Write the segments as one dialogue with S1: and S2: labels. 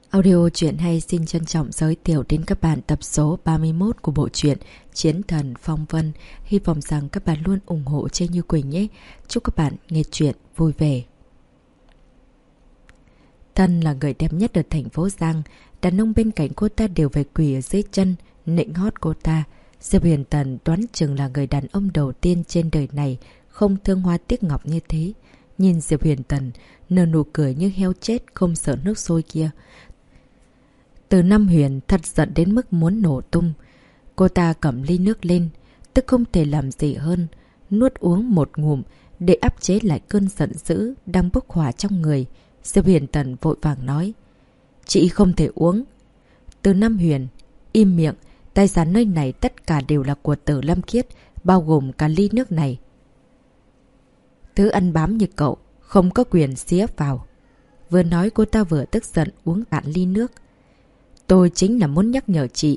S1: Audio truyện hay xin trân trọng giới thiệu đến các bạn tập số 31 của bộ truyện Chiến Thần Phong Vân. Hy vọng rằng các bạn luôn ủng hộ Trên Như Quỳnh nhé. Chúc các bạn nghe truyện vui vẻ. Thân là người đẹp nhất ở thành phố Giang. Đàn ông bên cạnh cô ta đều phải quỳ ở dưới chân, nịnh hót cô ta. Diệp Huyền Tần đoán chừng là người đàn ông đầu tiên trên đời này không thương hoa tiếc ngọc như thế. Nhìn Diệp Huyền Tần nở nụ cười như heo chết không sợ nước sôi kia. Từ Nam Huyền thật giận đến mức muốn nổ tung. Cô ta cầm ly nước lên, tức không thể làm gì hơn, nuốt uống một ngụm để áp chế lại cơn giận dữ đang bốc hỏa trong người. Diệp Huyền Tần vội vàng nói: "Chị không thể uống." Từ Nam Huyền: "Im miệng, tài sản nơi này tất cả đều là của Tử Lâm Khiết, bao gồm cả ly nước này. Thứ ăn bám như cậu không có quyền xía vào." Vừa nói cô ta vừa tức giận uống cạn ly nước. "Tôi chính là muốn nhắc nhở chị.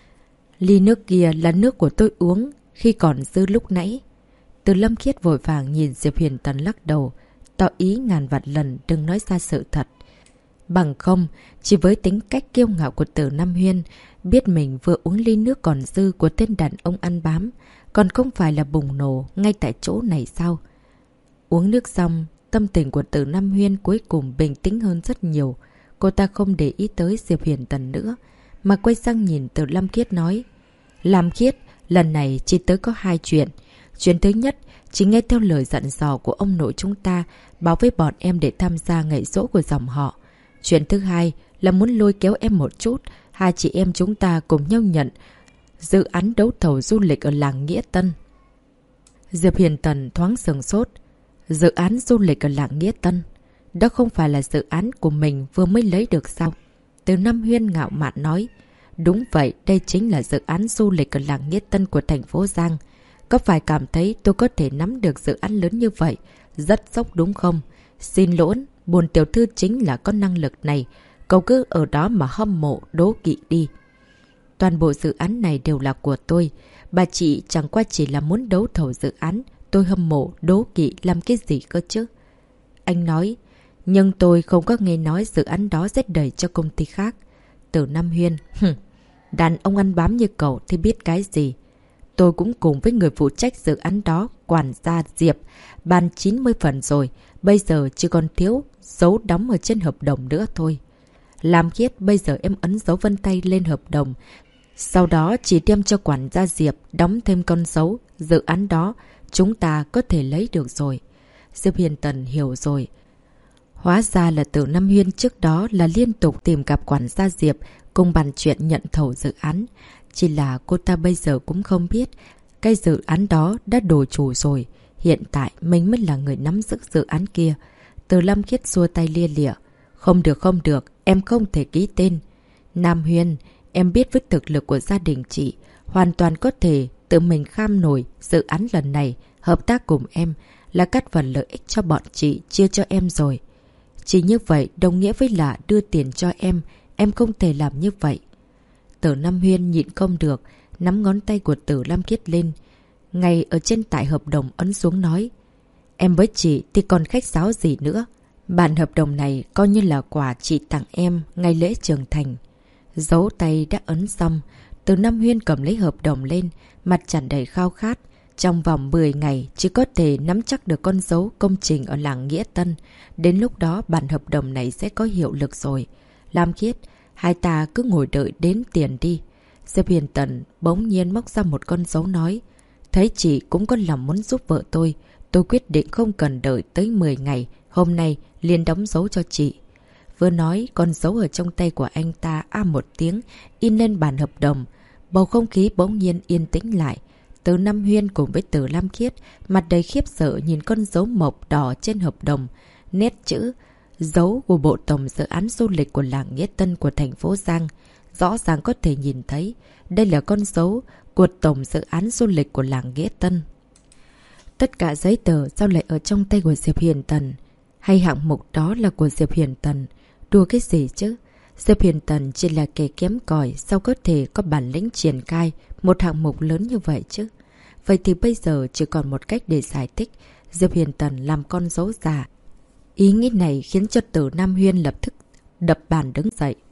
S1: Ly nước kia là nước của tôi uống khi còn dư lúc nãy." Từ Lâm Khiết vội vàng nhìn Diệp Huyền Tần lắc đầu, tỏ ý ngàn vạn lần đừng nói ra sự thật. Bằng không, chỉ với tính cách kiêu ngạo của Từ Nam Huyên, biết mình vừa uống ly nước còn dư của tên đàn ông ăn bám, còn không phải là bùng nổ ngay tại chỗ này sao? Uống nước xong, tâm tình của Từ Nam Huyên cuối cùng bình tĩnh hơn rất nhiều. Cô ta không để ý tới Diệp Huyền Tần nữa, mà quay sang nhìn Từ Lâm Khiết nói: "Lam Khiết, lần này chỉ tới có hai chuyện. Chuyện thứ nhất, chỉ nghe theo lời dặn dò của ông nội chúng ta, báo với bọn em để tham gia ngày giỗ của dòng họ. Chuyện thứ hai là muốn lôi kéo em một chút, hai chị em chúng ta cùng nhau nhận dự án đấu thầu du lịch ở làng Nghĩa Tân." Diệp Huyền Tần thoáng sửng sốt. Dự án du lịch ở làng Nghĩa Tân? Đó không phải là dự án của mình vừa mới lấy được sao? Từ Nam Huyên ngạo mạn nói: "Đúng vậy, đây chính là dự án du lịch ở làng Nghĩa Tân của thành phố Giang. Có phải cảm thấy tôi có thể nắm được dự án lớn như vậy? Rất sốc đúng không? Xin lỗi, buồn tiểu thư chính là có năng lực này. Cậu cứ ở đó mà hâm mộ, đố kỵ đi. Toàn bộ dự án này đều là của tôi. Bà chị chẳng qua chỉ là muốn đấu thầu dự án. Tôi hâm mộ, đố kỵ làm cái gì cơ chứ?" Anh nói: "Nhưng tôi không có nghe nói dự án đó sẽ đẩy cho công ty khác." Từ Nam Huyên: "Đàn ông ăn bám như cậu thì biết cái gì. Tôi cũng cùng với người phụ trách dự án đó, quản gia Diệp, bàn 90 phần rồi. Bây giờ chỉ còn thiếu dấu đóng ở trên hợp đồng nữa thôi. Lam Khiết, bây giờ em ấn dấu vân tay lên hợp đồng. Sau đó chỉ đem cho quản gia Diệp đóng thêm con dấu. Dự án đó chúng ta có thể lấy được rồi." Diệp Huyền Tần hiểu rồi. Hóa ra là Từ Nam Huyên trước đó là liên tục tìm gặp quản gia Diệp cùng bàn chuyện nhận thầu dự án. Chỉ là cô ta bây giờ cũng không biết cái dự án đó đã đổi chủ rồi. Hiện tại mình mới là người nắm giữ dự án kia. Từ Lâm Khiết xua tay lia lịa: "Không được không được, em không thể ký tên. Nam Huyên, em biết với thực lực của gia đình chị, hoàn toàn có thể tự mình kham nổi dự án lần này. Hợp tác cùng em là cắt phần lợi ích cho bọn chị chia cho em rồi. Chỉ như vậy đồng nghĩa với là đưa tiền cho em không thể làm như vậy." Từ Nam Huyên nhịn không được, nắm ngón tay của Từ Lam Khiết lên, ngay ở trên tải hợp đồng ấn xuống nói: "Em với chị thì còn khách sáo gì nữa. Bản hợp đồng này coi như là quà chị tặng em ngày lễ trưởng thành." Dấu tay đã ấn xong, Từ Nam Huyên cầm lấy hợp đồng lên, mặt tràn đầy khao khát. Trong vòng 10 ngày chỉ có thể nắm chắc được con dấu công trình ở làng Nghĩa Tân. Đến lúc đó bản hợp đồng này sẽ có hiệu lực rồi. Lam Khiết, hai ta cứ ngồi đợi đến tiền đi." Diệp Huyền Tần bỗng nhiên móc ra một con dấu nói: "Thấy chị cũng có lòng muốn giúp vợ tôi quyết định không cần đợi tới 10 ngày, hôm nay liền đóng dấu cho chị." Vừa nói, con dấu ở trong tay của anh ta một tiếng in lên bản hợp đồng. Bầu không khí bỗng nhiên yên tĩnh lại. Từ Nam Huyên cùng với Từ Lam Khiết mặt đầy khiếp sợ nhìn con dấu mộc đỏ trên hợp đồng. Nét chữ dấu của bộ tổng dự án du lịch của làng Nghĩa Tân của thành phố Giang. Rõ ràng có thể nhìn thấy đây là con dấu của tổng dự án du lịch của làng Nghĩa Tân. Tất cả giấy tờ sao lại ở trong tay của Diệp Huyền Tần? Hay hạng mục đó là của Diệp Huyền Tần? Đùa cái gì chứ? Diệp Huyền Tần chỉ là kẻ kém cỏi, sao có thể có bản lĩnh triển khai một hạng mục lớn như vậy chứ? Vậy thì bây giờ chỉ còn một cách để giải thích: Diệp Huyền Tần làm con dấu giả. Ý nghĩ này khiến cho Từ Nam Huyên lập tức đập bàn đứng dậy.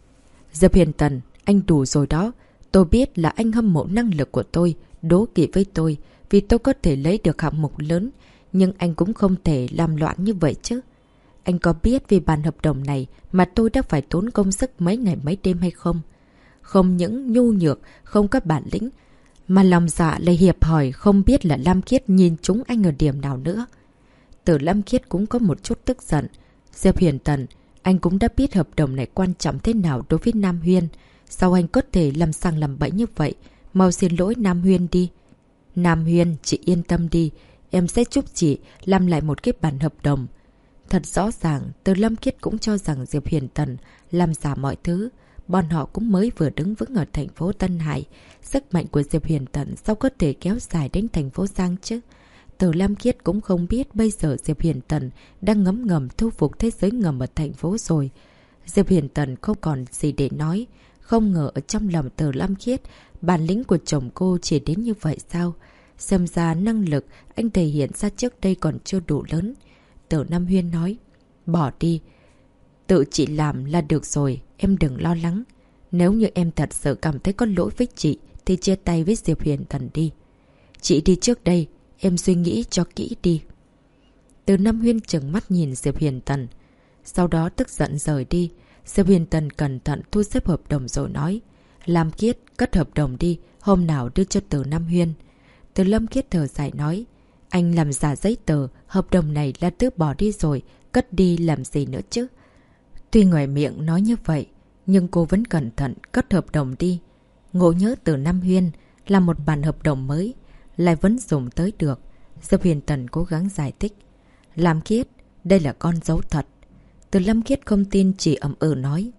S1: Diệp Hiền Tần, anh đủ rồi đó. Tôi biết là anh hâm mộ năng lực của tôi, đố kỵ với tôi, vì tôi có thể lấy được hạng mục lớn. Nhưng anh cũng không thể làm loạn như vậy chứ. Anh có biết vì bản hợp đồng này mà tôi đã phải tốn công sức mấy ngày mấy đêm hay không? Không những nhu nhược, không có bản lĩnh, mà lòng dạ lại hiệp hỏi không biết là Lam Khiết nhìn chúng anh ở điểm nào nữa. Từ Lam Khiết cũng có một chút tức giận. Diệp Hiền Tần, anh cũng đã biết hợp đồng này quan trọng thế nào đối với Nam Huyên. Sao anh có thể làm sằng làm bẫy như vậy? Mau xin lỗi Nam Huyên đi. Nam Huyên, chị yên tâm đi. Em sẽ giúp chị làm lại một cái bản hợp đồng. Thật rõ ràng, Từ Lam Khiết cũng cho rằng Diệp Hiền Tần làm giả mọi thứ. Bọn họ cũng mới vừa đứng vững ở thành phố Tân Hải. Sức mạnh của Diệp Hiền Tần sao có thể kéo dài đến thành phố Giang chứ? Từ Lam Khiết cũng không biết bây giờ Diệp Hiền Tần đang ngấm ngầm thu phục thế giới ngầm ở thành phố rồi. Diệp Hiền Tần không còn gì để nói. Không ngờ ở trong lòng Từ Lam Khiết, bản lĩnh của chồng cô chỉ đến như vậy sao? Xem ra năng lực anh thể hiện ra trước đây còn chưa đủ lớn. Từ Nam Huyên nói, bỏ đi. Tự chị làm là được rồi, em đừng lo lắng. Nếu như em thật sự cảm thấy có lỗi với chị, thì chia tay với Diệp Hiền Tần đi. Chị đi trước đây, em suy nghĩ cho kỹ đi. Từ Nam Huyên trừng mắt nhìn Diệp Hiền Tần. Sau đó tức giận rời đi. Diệp Hiền Tần cẩn thận thu xếp hợp đồng rồi nói, Lam Khiết, cất hợp đồng đi, hôm nào đưa cho Từ Nam Huyên. Từ Lâm Khiết thở dài nói, anh làm giả giấy tờ, hợp đồng này là tước bỏ đi rồi, cất đi làm gì nữa chứ? Tuy ngoài miệng nói như vậy, nhưng cô vẫn cẩn thận cất hợp đồng đi. Ngộ nhớ Từ Nam Huyên là một bản hợp đồng mới, lại vẫn dùng tới được. Diệp Hiền Tần cố gắng giải thích. Lam Khiết, đây là con dấu thật. Từ Lâm Khiết không tin, chỉ ậm ừ nói.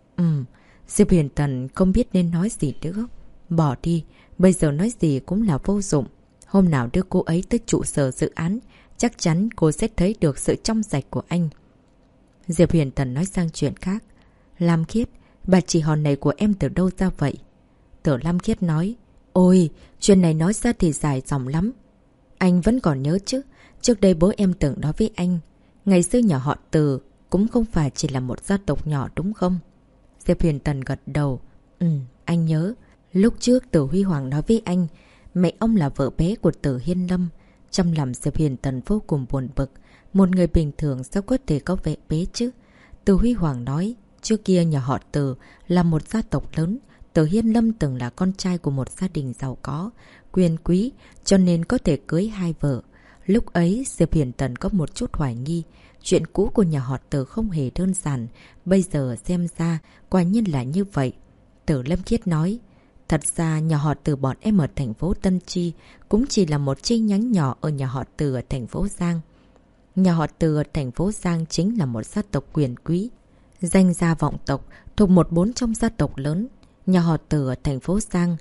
S1: Diệp Hiền Tần không biết nên nói gì nữa. Bỏ đi, bây giờ nói gì cũng là vô dụng. Hôm nào đưa cô ấy tới trụ sở dự án, chắc chắn cô sẽ thấy được sự trong sạch của anh. Diệp Hiền Tần nói sang chuyện khác. Lam Khiết, bà chị hòn này của em từ đâu ra vậy? Từ Lam Khiết nói. Ôi, chuyện này nói ra thì dài dòng lắm. Anh vẫn còn nhớ chứ. Trước đây bố em từng nói với anh, ngày xưa nhà họ Từ cũng không phải chỉ là một gia tộc nhỏ đúng không? Diệp Hiền Tần gật đầu. Anh nhớ. Lúc trước Từ Huy Hoàng nói với anh, mẹ ông là vợ bé của Từ Hiên Lâm. Trong lòng Diệp Hiền Tần vô cùng buồn bực. Một người bình thường sao có thể có vợ bé chứ? Từ Huy Hoàng nói, trước kia nhà họ Từ là một gia tộc lớn. Từ Hiên Lâm từng là con trai của một gia đình giàu có, quyền quý, cho nên có thể cưới hai vợ. Lúc ấy, Diệp Hiền Tần có một chút hoài nghi. Chuyện cũ của nhà họ Từ không hề đơn giản. Bây giờ xem ra, quả nhiên là như vậy. Từ Lâm Khiết nói, thật ra nhà họ Từ bọn em ở thành phố Tân Chi cũng chỉ là một chi nhánh nhỏ ở nhà họ Từ ở thành phố Giang. Nhà họ Từ ở thành phố Giang chính là một gia tộc quyền quý, danh gia vọng tộc, thuộc một bốn trong gia tộc lớn. Nhà họ Từ ở thành phố Giang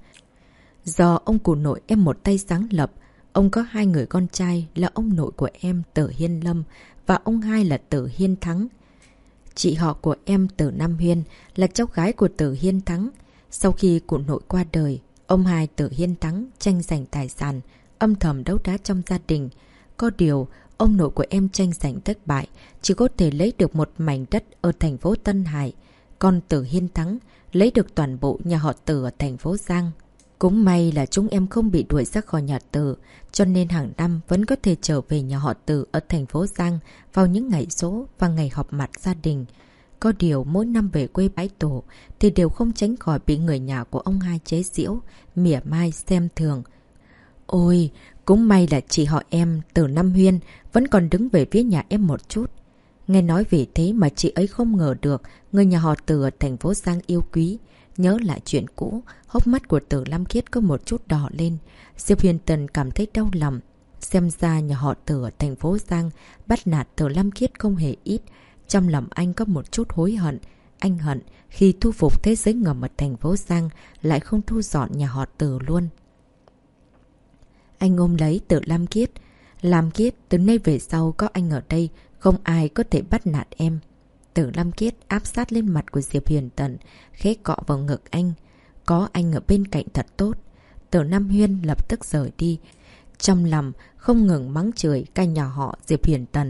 S1: do ông cụ nội em một tay sáng lập. Ông có hai người con trai là ông nội của em Từ Hiên Lâm và ông hai là Từ Hiên Thắng. Chị họ của em Từ Nam Huyên là cháu gái của Từ Hiên Thắng. Sau khi cụ nội qua đời, ông hai Từ Hiên Thắng tranh giành tài sản, âm thầm đấu đá trong gia đình. Có điều, ông nội của em tranh giành thất bại, chỉ có thể lấy được một mảnh đất ở thành phố Tân Hải. Còn Từ Hiên Thắng lấy được toàn bộ nhà họ Từ ở thành phố Giang. Cũng may là chúng em không bị đuổi ra khỏi nhà Từ, cho nên hàng năm vẫn có thể trở về nhà họ Từ ở thành phố Giang vào những ngày giỗ và ngày họp mặt gia đình. Có điều mỗi năm về quê bái tổ thì đều không tránh khỏi bị người nhà của ông hai chế giễu, mỉa mai xem thường. Ôi, cũng may là chị họ em Từ Nam Huyên vẫn còn đứng về phía nhà em một chút. Nghe nói vì thế mà chị ấy không ngờ được người nhà họ Từ ở thành phố Giang yêu quý. Nhớ lại chuyện cũ, hốc mắt của Từ Lam Khiết có một chút đỏ lên. Diệp Hiền Tần cảm thấy đau lòng. Xem ra nhà họ Từ ở thành phố Giang bắt nạt Từ Lam Khiết không hề ít. Trong lòng anh có một chút hối hận. Anh hận khi thu phục thế giới ngầm ở thành phố Giang lại không thu dọn nhà họ Từ luôn. Anh ôm lấy Từ Lam Khiết. Lam Khiết, từ nay về sau có anh ở đây, không ai có thể bắt nạt em. Từ Lam Khiết áp sát lên mặt của Diệp Hiền Tần, khẽ cọ vào ngực anh. Có anh ở bên cạnh thật tốt. Từ Nam Huyên lập tức rời đi. Trong lòng không ngừng mắng chửi cả nhà họ Diệp Hiền Tần.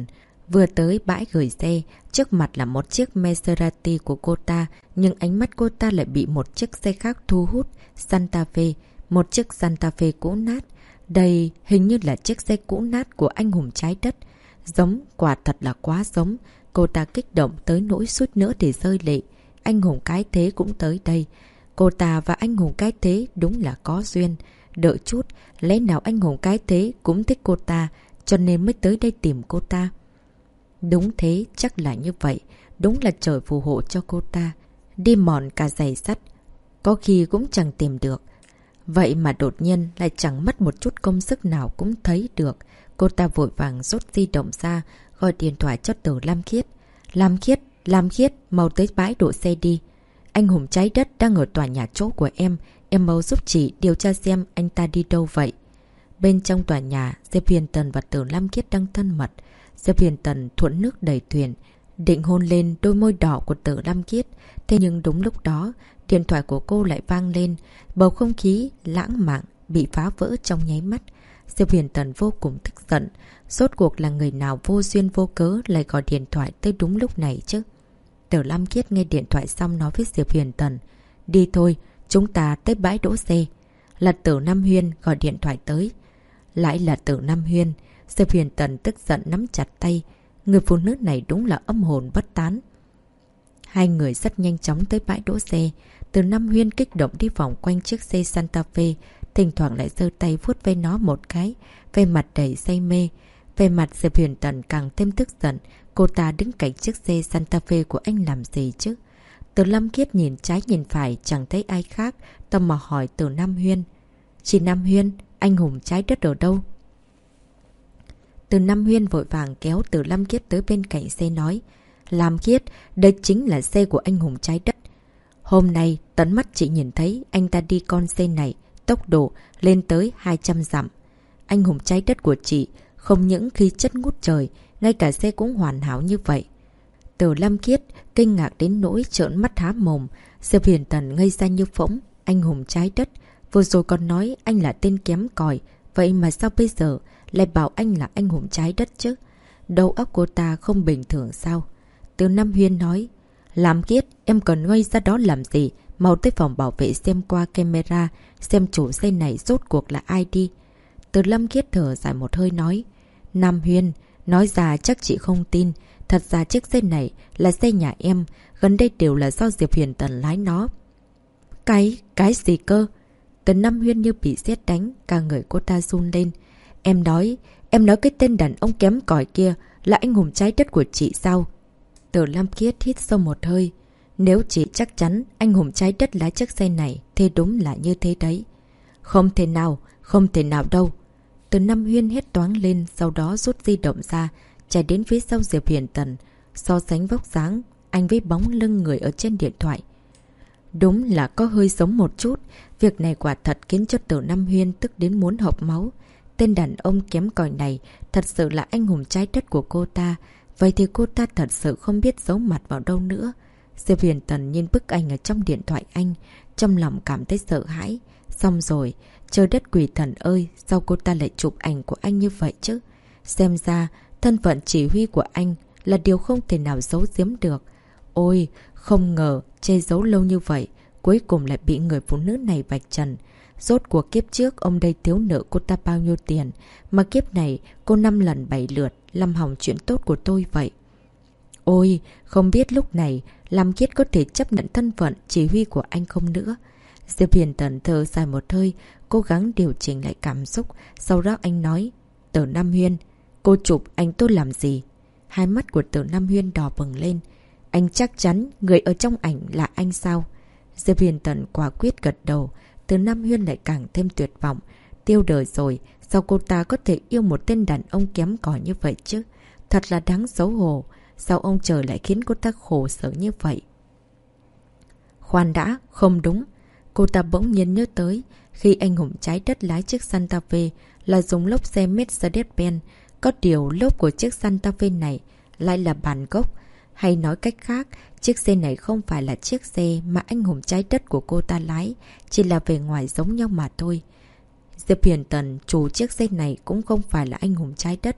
S1: Vừa tới bãi gửi xe, trước mặt là một chiếc Maserati của cô ta, nhưng ánh mắt cô ta lại bị một chiếc xe khác thu hút, Santa Fe, một chiếc Santa Fe cũ nát. Đây hình như là chiếc xe cũ nát của anh hùng trái đất. Giống, quả thật là quá giống. Cô ta kích động tới nỗi suýt nữa thì rơi lệ. Anh hùng cái thế cũng tới đây. Cô ta và anh hùng cái thế đúng là có duyên. Đợi chút, lẽ nào anh hùng cái thế cũng thích cô ta, cho nên mới tới đây tìm cô ta. Đúng thế, chắc là như vậy. Đúng là trời phù hộ cho cô ta. Đi mòn cả giày sắt, có khi cũng chẳng tìm được. Vậy mà đột nhiên lại chẳng mất một chút công sức nào cũng thấy được. Cô ta vội vàng rút di động ra, gọi điện thoại cho Từ Lam Khiết. Lam Khiết, mau tới bãi đổ xe đi. Anh hùng trái đất đang ở tòa nhà chỗ của em mau giúp chị điều tra xem anh ta đi đâu vậy. Bên trong tòa nhà, Diệp Huyền Tần và Từ Lam Khiết đang thân mật. Diệp Huyền Tần thuận nước đầy thuyền, định hôn lên đôi môi đỏ của Từ Lam Khiết. Thế nhưng đúng lúc đó, điện thoại của cô lại vang lên. Bầu không khí lãng mạn bị phá vỡ trong nháy mắt. Diệp Huyền Tần vô cùng tức giận. Rốt cuộc là người nào vô duyên vô cớ lại gọi điện thoại tới đúng lúc này chứ? Từ Lam Khiết nghe điện thoại xong nói với Diệp Huyền Tần. Đi thôi, chúng ta tới bãi đỗ xe. Là Từ Nam Huyên gọi điện thoại tới. Lại là Từ Nam Huyên. Diệp Huyền Tần tức giận nắm chặt tay. Người phụ nữ này đúng là âm hồn bất tán. Hai người rất nhanh chóng tới bãi đỗ xe. Từ Nam Huyên kích động đi vòng quanh chiếc xe Santa Fe, thỉnh thoảng lại giơ tay vuốt ve nó một cái, về mặt đầy say mê. Về mặt Diệp Huyền Tần càng thêm tức giận. Cô ta đứng cạnh chiếc xe Santa Fe của anh làm gì chứ? Từ Lam Khiết nhìn trái nhìn phải chẳng thấy ai khác, tò mò hỏi Từ Nam Huyên. Chị Nam Huyên, anh hùng trái đất ở đâu? Từ Nam Huyên vội vàng kéo Từ Lam Khiết tới bên cạnh xe nói. Lam Khiết, đây chính là xe của anh hùng trái đất. Hôm nay, tận mắt chị nhìn thấy anh ta đi con xe này, tốc độ lên tới 200 dặm. Anh hùng trái đất của chị không những khí chất ngút trời, ngay cả xe cũng hoàn hảo như vậy. Từ Lam Khiết kinh ngạc đến nỗi trợn mắt há mồm. Diệp Huyền Tần ngây ra như phỗng. Anh hùng trái đất, vừa rồi còn nói anh là tên kém cỏi, vậy mà sao bây giờ lại bảo anh là anh hùng trái đất chứ? Đầu óc cô ta không bình thường sao? Từ Nam Huyên nói. Lam Khiết, em còn ngây ra đó làm gì? Mau tới phòng bảo vệ xem qua camera, xem chủ xe này rốt cuộc là ai đi. Từ Lam Khiết thở dài một hơi nói. Nam Huyên, nói ra chắc chị không tin. Thật ra chiếc xe này là xe nhà em, gần đây đều là do Diệp Huyền Tần lái nó. Cái gì cơ? Từ Nam Huyên như bị sét đánh, cả người cô ta run lên. Em nói cái tên đàn ông kém cỏi kia là anh hùng trái đất của chị sao? Từ Lam Khiết hít sâu một hơi. Nếu chị chắc chắn anh hùng trái đất lái chiếc xe này thì đúng là như thế đấy. Không thể nào đâu. Từ Nam Huyên hét toáng lên, sau đó rút di động ra, chạy đến phía sau Diệp Huyền Tần. So sánh vóc dáng, anh với bóng lưng người ở trên điện thoại. Đúng là có hơi giống một chút. Việc này quả thật khiến cho Từ Nam Huyên tức đến muốn hộc máu. Tên đàn ông kém cỏi này thật sự là anh hùng trái đất của cô ta. Vậy thì cô ta thật sự không biết giấu mặt vào đâu nữa. Diệp Huyền Tần nhìn bức ảnh ở trong điện thoại anh, trong lòng cảm thấy sợ hãi. Xong rồi, trời đất quỷ thần ơi, sao cô ta lại chụp ảnh của anh như vậy chứ? Xem ra, thân phận chỉ huy của anh là điều không thể nào giấu giếm được. Ôi, không ngờ, che giấu lâu như vậy, cuối cùng lại bị người phụ nữ này vạch trần. Rốt cuộc kiếp trước ông đây thiếu nợ cô ta bao nhiêu tiền, mà kiếp này cô 5 lần 7 lượt làm hỏng chuyện tốt của tôi vậy. Ôi, không biết lúc này Lam Khiết có thể chấp nhận thân phận chỉ huy của anh không nữa. Diệp Huyền Tần thở dài một hơi, cố gắng điều chỉnh lại cảm xúc. Sau đó anh nói, Từ Nam Huyên, cô chụp anh tôi làm gì? Hai mắt của Từ Nam Huyên đỏ bừng lên. Anh chắc chắn người ở trong ảnh là anh sao? Diệp Huyền Tần quả quyết gật đầu. Từ Nam Huyên lại càng thêm tuyệt vọng. Tiêu đời rồi, sao cô ta có thể yêu một tên đàn ông kém cỏi như vậy chứ? Thật là đáng xấu hổ. Sao ông trời lại khiến cô ta khổ sở như vậy? Khoan đã, không đúng. Cô ta bỗng nhiên nhớ tới, khi anh hùng trái đất lái chiếc Santa Fe là dùng lốp xe Mercedes-Benz. Có điều lốp của chiếc Santa Fe này lại là bản gốc. Hay nói cách khác, chiếc xe này không phải là chiếc xe mà anh hùng trái đất của cô ta lái, chỉ là về ngoài giống nhau mà thôi. Diệp Huyền Tần, chủ chiếc xe này cũng không phải là anh hùng trái đất.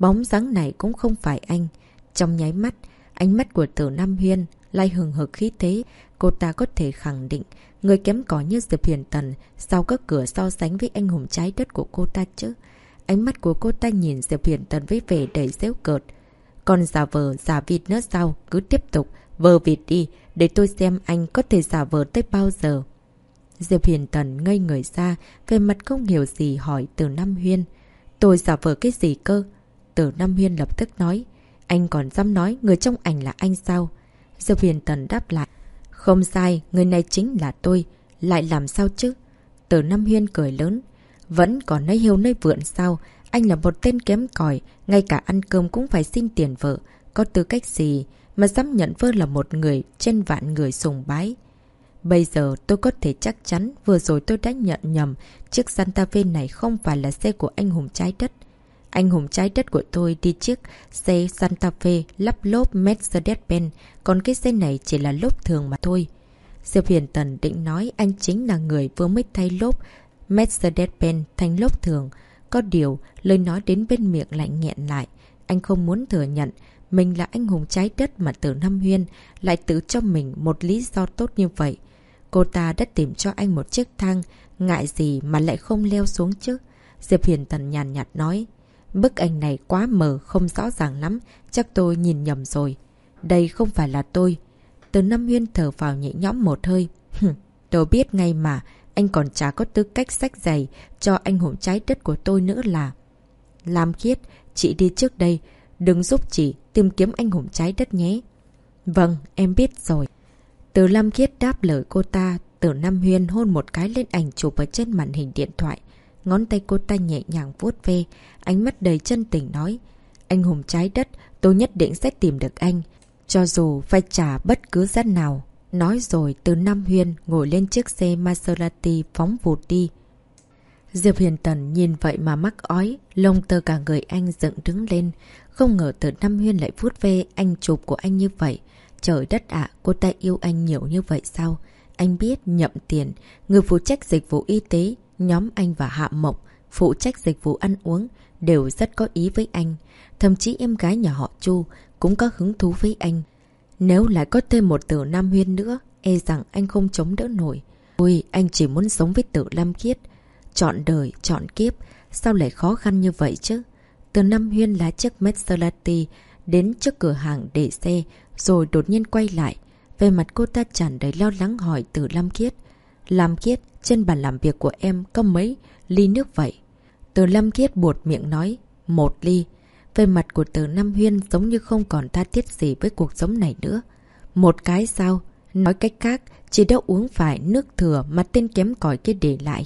S1: bóng dáng này cũng không phải anh. Trong nháy mắt, ánh mắt của Từ Nam Huyên lại hừng hực khí thế. Cô ta có thể khẳng định, người kém cỏi như Diệp Huyền Tần sao có cửa so sánh với anh hùng trái đất của cô ta chứ. Ánh mắt của cô ta nhìn Diệp Huyền Tần với vẻ đầy giễu cợt. Còn giả vờ giả vịt nữa sao? Cứ tiếp tục vờ vịt đi, để tôi xem anh có thể giả vờ tới bao giờ. Diệp Huyền Tần ngây người ra, về mặt không hiểu gì hỏi Từ Nam Huyên. Tôi giả vờ cái gì cơ? Từ Nam Huyên lập tức nói. Anh còn dám nói người trong ảnh là anh sao? Diệp Huyền Tần đáp lại. Không sai, người này chính là tôi. Lại làm sao chứ? Từ Nam Huyên cười lớn. Vẫn còn nơi hiêu nơi vượn sao? Anh là một tên kém cỏi, ngay cả ăn cơm cũng phải xin tiền vợ. Có tư cách gì mà dám nhận vơ là một người trên vạn người sùng bái? Bây giờ tôi có thể chắc chắn vừa rồi tôi đã nhận nhầm chiếc Santa Fe này không phải là xe của anh hùng trái đất. Anh hùng trái đất của tôi đi chiếc xe Santa Fe lắp lốp Mercedes-Benz, còn cái xe này chỉ là lốp thường mà thôi. Diệp Huyền Tần định nói anh chính là người vừa mới thay lốp Mercedes-Benz thành lốp thường. Có điều, lời nói đến bên miệng lại nghẹn lại. Anh không muốn thừa nhận mình là anh hùng trái đất mà Từ Nam Huyên lại tự cho mình một lý do tốt như vậy. Cô ta đã tìm cho anh một chiếc thang, ngại gì mà lại không leo xuống chứ? Diệp Huyền Tần nhàn nhạt nói. Bức ảnh này quá mờ, không rõ ràng lắm, chắc tôi nhìn nhầm rồi. Đây không phải là tôi. Từ Nam Huyên thở vào nhẹ nhõm một hơi. Tôi biết ngay mà, anh còn chả có tư cách xách giày cho anh hùng trái đất của tôi nữa là. Lam Khiết, chị đi trước đây, đừng giúp chị tìm kiếm anh hùng trái đất nhé. Vâng, em biết rồi. Từ Lam Khiết đáp lời cô ta. Từ Nam Huyên hôn một cái lên ảnh chụp ở trên màn hình điện thoại. Ngón tay cô ta nhẹ nhàng vuốt ve, ánh mắt đầy chân tình nói. Anh hùng trái đất, tôi nhất định sẽ tìm được anh, cho dù phải trả bất cứ giá nào. Nói rồi Từ Nam Huyên ngồi lên chiếc xe Maserati phóng vụt đi. Diệp Huyền Tần nhìn vậy mà mắc ói, lông tơ cả người anh dựng đứng lên. Không ngờ Từ Nam Huyên lại vuốt ve anh chụp của anh như vậy. Trời đất ạ, cô ta yêu anh nhiều như vậy sao? Anh biết nhậm tiền, người phụ trách dịch vụ y tế, nhóm anh và Hạ Mộc, phụ trách dịch vụ ăn uống, đều rất có ý với anh. Thậm chí em gái nhà họ Chu cũng có hứng thú với anh. Nếu lại có thêm một Từ Nam Huyên nữa, e rằng anh không chống đỡ nổi. Ôi, anh chỉ muốn sống với Từ Lam Khiết. Chọn đời, chọn kiếp, sao lại khó khăn như vậy chứ? Từ Nam Huyên lái chiếc Maserati đến trước cửa hàng để xe, rồi đột nhiên quay lại. Về mặt cô ta tràn đầy lo lắng hỏi Từ Lam Khiết. Lam Khiết, trên bàn làm việc của em có mấy ly nước vậy? Từ Lam Khiết buột miệng nói, 1 ly. Về mặt của Từ Nam Huyên giống như không còn tha thiết gì với cuộc sống này nữa. 1 cái sao? Nói cách khác, chỉ đã uống phải nước thừa mà tên kém cỏi kia để lại.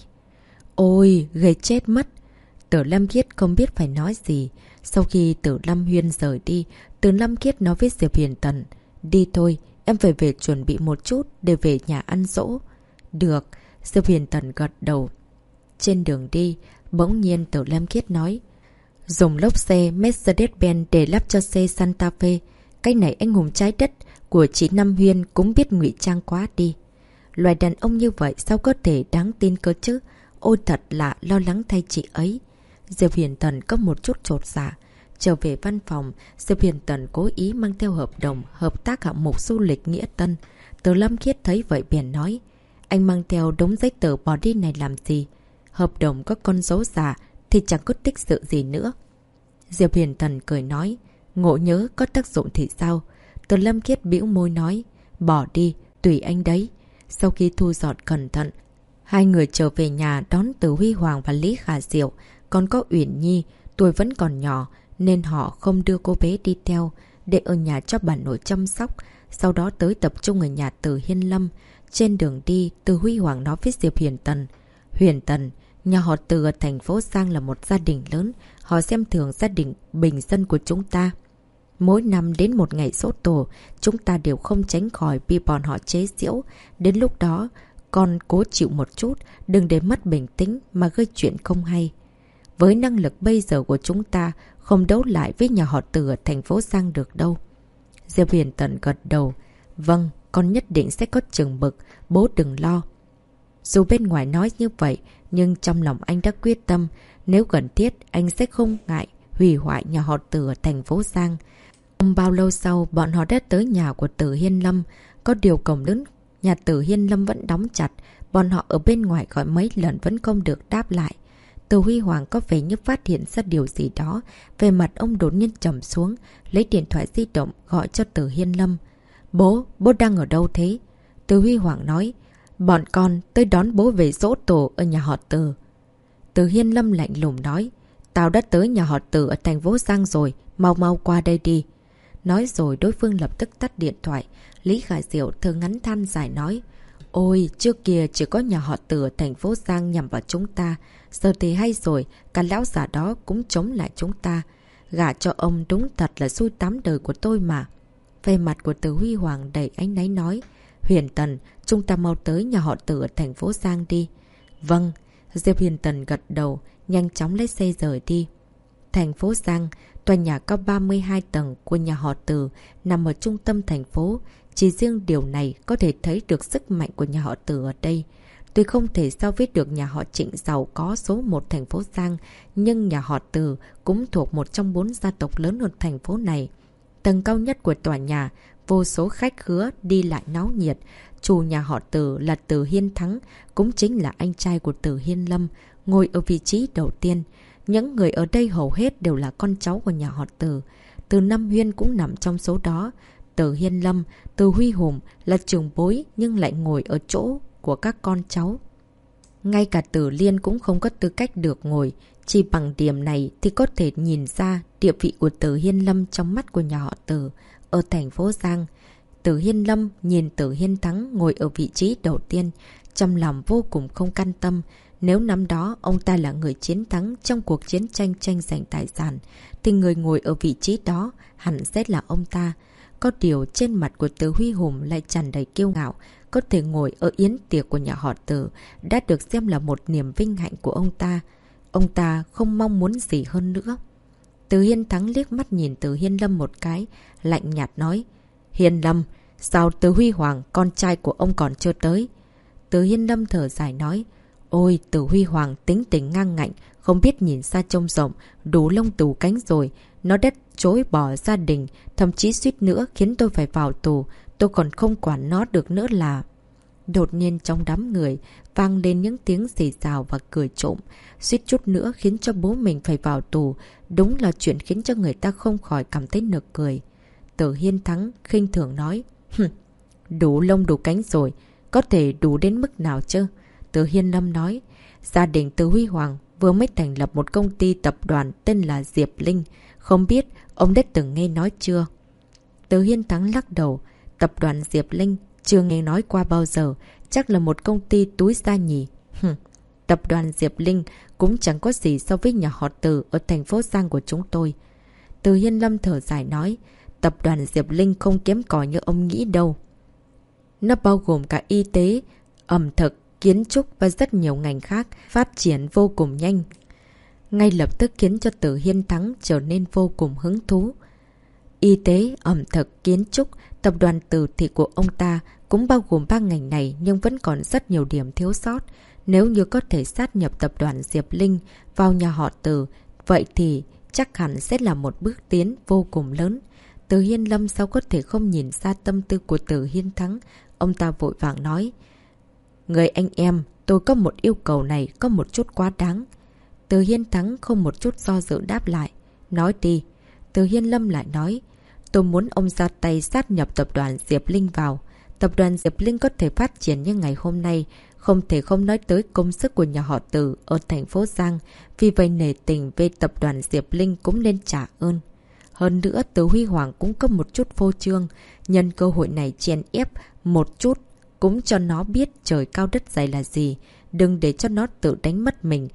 S1: Ôi, ghê chết mất. Từ Lam Khiết không biết phải nói gì. Sau khi Từ Lam Huyên rời đi, Từ Lam Khiết nói với Diệp Huyền Tần. Đi thôi, em phải về chuẩn bị một chút để về nhà ăn dỗ. Được, Diệp Huyền Tần gật đầu. Trên đường đi, bỗng nhiên Từ Lam Khiết nói. Dùng lốp xe Mercedes-Benz để lắp cho xe Santa Fe. Cái này anh hùng trái đất của chị Nam Huyên cũng biết ngụy trang quá đi. Loài đàn ông như vậy sao có thể đáng tin cơ chứ? Ôi thật là lo lắng thay chị ấy. Diệp Huyền Tần có một chút chột dạ. Trở về văn phòng, Diệp Huyền Tần cố ý mang theo hợp đồng hợp tác hạng mục du lịch Nghĩa Tân. Từ Lâm Khiết thấy vậy bèn nói. Anh mang theo đống giấy tờ bỏ đi này làm gì? Hợp đồng có con dấu giả thì chẳng có tích sự gì nữa. Diệp Huyền Tần cười nói. Ngộ nhớ có tác dụng thì sao? Từ Lâm Khiết bĩu môi nói. Bỏ đi, tùy anh đấy. Sau khi thu dọn cẩn thận, hai người trở về nhà đón Từ Huy Hoàng và Lý Khả Diệu. Còn có Uyển Nhi, tuổi vẫn còn nhỏ nên họ không đưa cô bé đi theo, để ở nhà cho bà nội chăm sóc. Sau đó tới tập trung ở nhà Từ Hiên Lâm. Trên đường đi, Từ Huy Hoàng nói với Diệp Huyền Tần. Huyền Tần, nhà họ Từ ở thành phố Giang là một gia đình lớn. Họ xem thường gia đình bình dân của chúng ta. Mỗi năm đến một ngày giỗ tổ, chúng ta đều không tránh khỏi bị bọn họ chế giễu. Đến lúc đó, con cố chịu một chút, đừng để mất bình tĩnh mà gây chuyện không hay. Với năng lực bây giờ của chúng ta, không đấu lại với nhà họ Từ ở thành phố Giang được đâu. Diệp Huyền Tần gật đầu. Vâng, con nhất định sẽ có chừng mực, bố đừng lo. Dù bên ngoài nói như vậy, nhưng trong lòng anh đã quyết tâm, nếu cần thiết anh sẽ không ngại hủy hoại nhà họ Từ ở thành phố Giang. Không bao lâu sau, bọn họ đã tới nhà của Từ Hiên Lâm. Có điều cổng lớn nhà Từ Hiên Lâm vẫn đóng chặt. Bọn họ ở bên ngoài gọi mấy lần vẫn không được đáp lại. Từ Huy Hoàng có vẻ như phát hiện ra điều gì đó. Về mặt ông đột nhiên trầm xuống, lấy điện thoại di động gọi cho Từ Hiên Lâm. Bố đang ở đâu thế? Từ Huy Hoàng nói, bọn con tới đón bố về giỗ tổ ở nhà họ Từ. Từ Hiên Lâm lạnh lùng nói, tao đã tới nhà họ Từ ở thành phố Giang rồi, mau qua đây đi. Nói rồi đối phương lập tức tắt điện thoại. Lý Khả Diệu thở ngắn than dài nói, ôi, trước kia chỉ có nhà họ Từ ở thành phố Giang nhằm vào chúng ta. Giờ thì hay rồi, cả lão già đó cũng chống lại chúng ta. Gả cho ông đúng thật là xui tám đời của tôi mà. Về mặt của Từ Huy Hoàng đầy áy náy nói, Huyền Tần, chúng ta mau tới nhà họ Từ ở thành phố Giang đi. Vâng, Diệp Huyền Tần gật đầu, nhanh chóng lấy xe rời đi. Thành phố Giang, tòa nhà cao 32 tầng của nhà họ Từ nằm ở trung tâm thành phố. Chỉ riêng điều này có thể thấy được sức mạnh của nhà họ Từ ở đây. Tuy không thể so với được nhà họ Trịnh giàu có số 1 thành phố Giang, nhưng nhà họ Từ cũng thuộc một trong 4 gia tộc lớn ở thành phố này. Tầng cao nhất của tòa nhà, vô số khách khứa đi lại náo nhiệt. Chủ nhà họ Từ là Từ Hiên Thắng, cũng chính là anh trai của Từ Hiên Lâm, ngồi ở vị trí đầu tiên. Những người ở đây hầu hết đều là con cháu của nhà họ Từ. Từ Năm Huyên cũng nằm trong số đó. Từ Hiên Lâm, Từ Huy Hùng là trưởng bối nhưng lại ngồi ở chỗ của các con cháu. Ngay cả Từ Liên cũng không có tư cách được ngồi. Chỉ bằng điểm này thì có thể nhìn ra địa vị của Từ Hiên Lâm trong mắt của nhà họ Từ ở thành phố Giang. Từ Hiên Lâm nhìn Từ Hiên Thắng ngồi ở vị trí đầu tiên, trong lòng vô cùng không can tâm. Nếu năm đó ông ta là người chiến thắng trong cuộc chiến tranh tranh giành tài sản, thì người ngồi ở vị trí đó hẳn sẽ là ông ta. Có điều trên mặt của Từ Huy Hùng lại tràn đầy kiêu ngạo. Có thể ngồi ở yến tiệc của nhà họ Từ đã được xem là một niềm vinh hạnh của ông ta. Ông ta không mong muốn gì hơn nữa. Từ Hiên Thắng liếc mắt nhìn Từ Hiên Lâm một cái, lạnh nhạt nói, Hiên Lâm, sao Từ Huy Hoàng, con trai của ông còn chưa tới? Từ Hiên Lâm thở dài nói, ôi, Từ Huy Hoàng tính tình ngang ngạnh, không biết nhìn xa trông rộng, đủ lông tù cánh rồi. Nó đã chối bỏ gia đình, thậm chí suýt nữa khiến tôi phải vào tù. Tôi còn không quản nó được nữa là... Đột nhiên trong đám người vang lên những tiếng xì xào và cười trộm, suýt chút nữa khiến cho bố mình phải vào tù. Đúng là chuyện khiến cho người ta không khỏi cảm thấy nực cười. Từ Hiên Thắng khinh thường nói, đủ lông đủ cánh rồi, có thể đủ đến mức nào chứ? Từ Hiên Lâm nói, gia đình Từ Huy Hoàng vừa mới thành lập một công ty tập đoàn tên là Diệp Linh. Không biết ông đã từng nghe nói chưa? Từ Hiên Thắng lắc đầu, tập đoàn Diệp Linh chưa nghe nói qua bao giờ, chắc là một công ty túi da nhỉ. Tập đoàn Diệp Linh cũng chẳng có gì so với nhà họ Từ ở thành phố Giang của chúng tôi. Từ Hiên Lâm thở dài nói, tập đoàn Diệp Linh không kém cỏi như ông nghĩ đâu. Nó bao gồm cả y tế, ẩm thực, kiến trúc và rất nhiều ngành khác, phát triển vô cùng nhanh. Ngay lập tức khiến cho Từ Hiên Thắng trở nên vô cùng hứng thú. Y tế, ẩm thực, kiến trúc, tập đoàn Từ thị của ông ta cũng bao gồm 3 ngành này nhưng vẫn còn rất nhiều điểm thiếu sót. Nếu như có thể sát nhập tập đoàn Diệp Linh vào nhà họ Từ, vậy thì chắc hẳn sẽ là một bước tiến vô cùng lớn. Từ Hiên Lâm sao có thể không nhìn ra tâm tư của Từ Hiên Thắng. Ông ta vội vàng nói, người anh em, tôi có một yêu cầu này có một chút quá đáng. Từ Hiên Thắng không một chút do dự đáp lại, nói đi. Từ Hiên Lâm lại nói, tôi muốn ông ra tay sát nhập tập đoàn Diệp Linh vào. Tập đoàn Diệp Linh có thể phát triển như ngày hôm nay, không thể không nói tới công sức của nhà họ Từ ở thành phố Giang. Vì vậy nể tình về tập đoàn Diệp Linh cũng nên trả ơn. Hơn nữa Từ Huy Hoàng cũng có một chút phô trương, nhân cơ hội này chèn ép một chút, cũng cho nó biết trời cao đất dày là gì, đừng để cho nó tự đánh mất mình.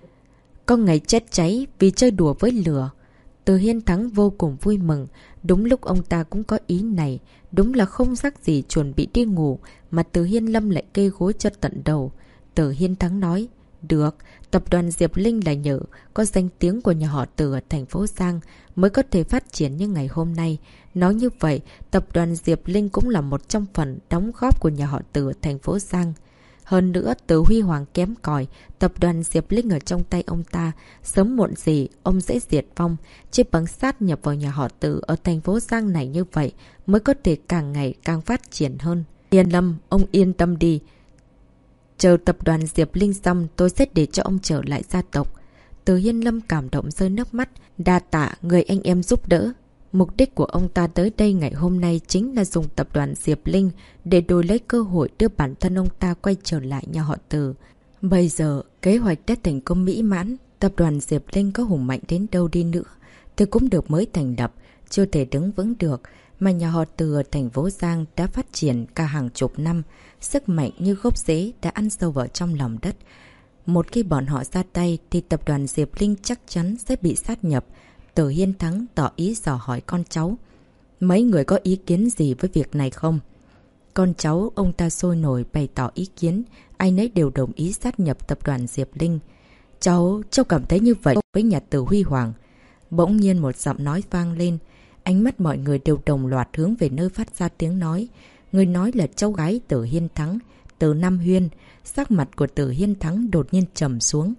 S1: Có ngày chết cháy vì chơi đùa với lửa. Từ Hiên Thắng vô cùng vui mừng, đúng lúc ông ta cũng có ý này, đúng là không sắc gì chuẩn bị đi ngủ, mà Từ Hiên Lâm lại kê gối cho tận đầu. Từ Hiên Thắng nói, được, tập đoàn Diệp Linh là nhờ có danh tiếng của nhà họ Từ ở thành phố Giang mới có thể phát triển như ngày hôm nay. Nói như vậy, tập đoàn Diệp Linh cũng là một trong phần đóng góp của nhà họ Từ ở thành phố Giang. Hơn nữa, Từ Huy Hoàng kém cỏi, tập đoàn Diệp Linh ở trong tay ông ta. Sớm muộn gì, ông dễ diệt vong. Chỉ bằng sát nhập vào nhà họ Từ ở thành phố Giang này như vậy mới có thể càng ngày càng phát triển hơn. Hiên Lâm, ông yên tâm đi. Chờ tập đoàn Diệp Linh xong, tôi sẽ để cho ông trở lại gia tộc. Từ Hiên Lâm cảm động rơi nước mắt, đa tạ người anh em giúp đỡ. Mục đích của ông ta tới đây ngày hôm nay chính là dùng tập đoàn Diệp Linh để đổi lấy cơ hội đưa bản thân ông ta quay trở lại nhà họ Từ. Bây giờ, kế hoạch đã thành công mỹ mãn, tập đoàn Diệp Linh có hùng mạnh đến đâu đi nữa thì cũng được mới thành lập, chưa thể đứng vững được, mà nhà họ Từ ở thành phố Giang đã phát triển cả hàng chục năm, sức mạnh như gốc rễ đã ăn sâu vào trong lòng đất. Một khi bọn họ ra tay thì tập đoàn Diệp Linh chắc chắn sẽ bị sát nhập. Từ Hiên Thắng tỏ ý dò hỏi con cháu. Mấy người có ý kiến gì với việc này không? Con cháu ông ta sôi nổi bày tỏ ý kiến, ai nấy đều đồng ý sát nhập tập đoàn Diệp Linh. Cháu cảm thấy như vậy với nhà Từ Huy Hoàng. Bỗng nhiên một giọng nói vang lên, ánh mắt mọi người đều đồng loạt hướng về nơi phát ra tiếng nói. Người nói là cháu gái Từ Hiên Thắng, Từ Nam Huyên. Sắc mặt của Từ Hiên Thắng đột nhiên trầm xuống.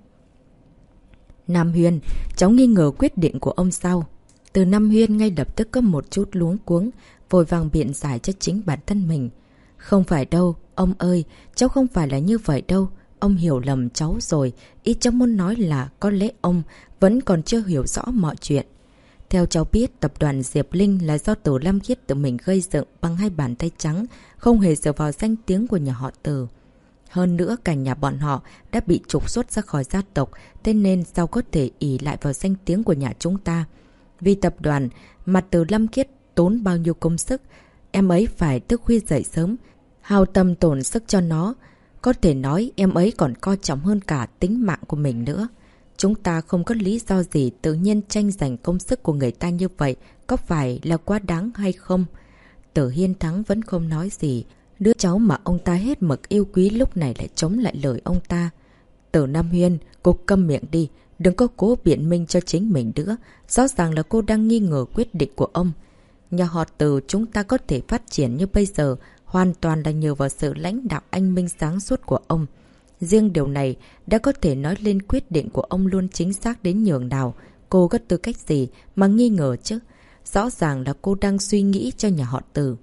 S1: Nam Huyên, cháu nghi ngờ quyết định của ông sao? Từ Nam Huyên ngay lập tức có một chút luống cuống, vội vàng biện giải cho chính bản thân mình. Không phải đâu, ông ơi, cháu không phải là như vậy đâu. Ông hiểu lầm cháu rồi, ý cháu muốn nói là có lẽ ông vẫn còn chưa hiểu rõ mọi chuyện. Theo cháu biết, tập đoàn Diệp Linh là do Từ Lam Khiết tự mình gây dựng bằng hai bàn tay trắng, không hề dựa vào danh tiếng của nhà họ Từ. Hơn nữa, cả nhà bọn họ đã bị trục xuất ra khỏi gia tộc, thế nên sao có thể ỷ lại vào danh tiếng của nhà chúng ta. Vì tập đoàn mà Từ Lam Khiết tốn bao nhiêu công sức, em ấy phải thức khuya dậy sớm, hao tâm tổn sức cho nó. Có thể nói em ấy còn coi trọng hơn cả tính mạng của mình nữa. Chúng ta không có lý do gì tự nhiên tranh giành công sức của người ta như vậy, có phải là quá đáng hay không? Từ Hiên Thắng vẫn không nói gì. Đứa cháu mà ông ta hết mực yêu quý lúc này lại chống lại lời ông ta. Từ Nam Huyên, cô câm miệng đi, đừng có cố biện minh cho chính mình nữa. Rõ ràng là cô đang nghi ngờ quyết định của ông. Nhà họ Từ chúng ta có thể phát triển như bây giờ hoàn toàn là nhờ vào sự lãnh đạo anh minh sáng suốt của ông. Riêng điều này đã có thể nói lên quyết định của ông luôn chính xác đến nhường nào. Cô có tư cách gì mà nghi ngờ chứ? Rõ ràng là cô đang suy nghĩ cho nhà họ Từ.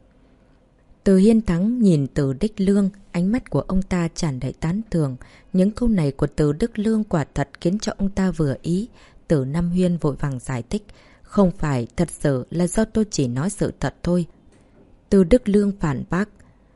S1: Từ Hiên Thắng nhìn Từ Đức Lương, ánh mắt của ông ta tràn đầy tán thưởng. Những câu này của Từ Đức Lương quả thật khiến cho ông ta vừa ý. Từ Nam Huyên vội vàng giải thích. Không phải, thật sự là do tôi chỉ nói sự thật thôi. Từ Đức Lương phản bác.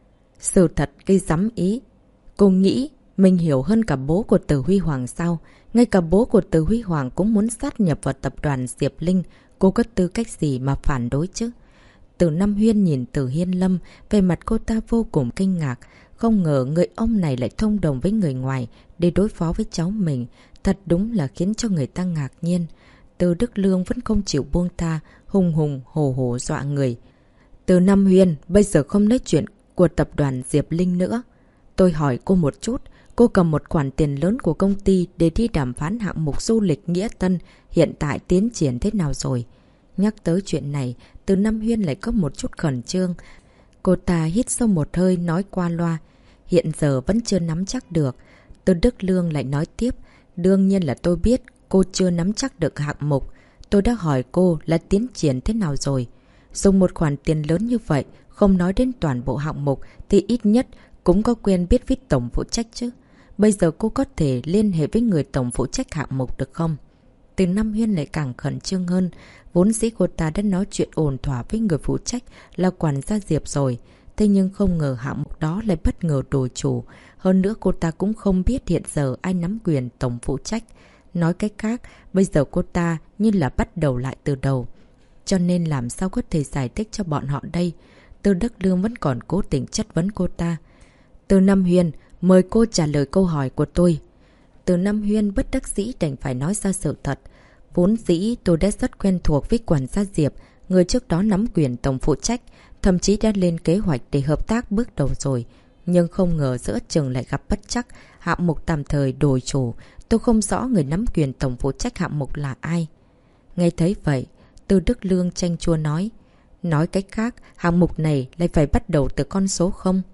S1: Sự thật gây rắm ý. Cô nghĩ mình hiểu hơn cả bố của Từ Huy Hoàng sao? Ngay cả bố của Từ Huy Hoàng cũng muốn sát nhập vào tập đoàn Diệp Linh. Cô có tư cách gì mà phản đối chứ? Từ Nam Huyên nhìn Từ Hiên Lâm, về mặt cô ta vô cùng kinh ngạc. Không ngờ người ông này lại thông đồng với người ngoài để đối phó với cháu mình. Thật đúng là khiến cho người ta ngạc nhiên. Từ Đức Lương vẫn không chịu buông tha, hùng hùng hổ hổ dọa người. Từ Nam Huyên, bây giờ không nói chuyện của tập đoàn Diệp Linh nữa. Tôi hỏi cô một chút, cô cầm một khoản tiền lớn của công ty để đi đàm phán hạng mục du lịch Nghĩa Tân, hiện tại tiến triển thế nào rồi? Nhắc tới chuyện này, Từ Nam Huyên lại có một chút khẩn trương. Cô ta hít sâu một hơi nói qua loa. Hiện giờ vẫn chưa nắm chắc được. Từ Đức Lương lại nói tiếp. Đương nhiên là tôi biết cô chưa nắm chắc được hạng mục. Tôi đã hỏi cô là tiến triển thế nào rồi. Dùng một khoản tiền lớn như vậy, không nói đến toàn bộ hạng mục thì ít nhất cũng có quen biết với tổng phụ trách chứ. Bây giờ cô có thể liên hệ với người tổng phụ trách hạng mục được không? Từ Nam Huyên lại càng khẩn trương hơn. Vốn dĩ cô ta đã nói chuyện ổn thỏa với người phụ trách là quản gia Diệp rồi. Thế nhưng không ngờ hạng mục đó lại bất ngờ đổi chủ. Hơn nữa cô ta cũng không biết hiện giờ ai nắm quyền tổng phụ trách. Nói cách khác, bây giờ cô ta như là bắt đầu lại từ đầu. Cho nên làm sao có thể giải thích cho bọn họ đây? Từ Đức Lương vẫn còn cố tình chất vấn cô ta. Từ Nam Huyên, mời cô trả lời câu hỏi của tôi. Từ Nam Huyên bất đắc dĩ đành phải nói ra sự thật. Vốn dĩ tôi đã rất quen thuộc với quản gia Diệp, người trước đó nắm quyền tổng phụ trách, thậm chí đã lên kế hoạch để hợp tác bước đầu rồi. Nhưng không ngờ giữa chừng lại gặp bất trắc, hạng mục tạm thời đổi chủ. Tôi không rõ người nắm quyền tổng phụ trách hạng mục là ai. Nghe thấy vậy, Từ Đức Lương chanh chua nói. Nói cách khác, hạng mục này lại phải bắt đầu từ con số 0.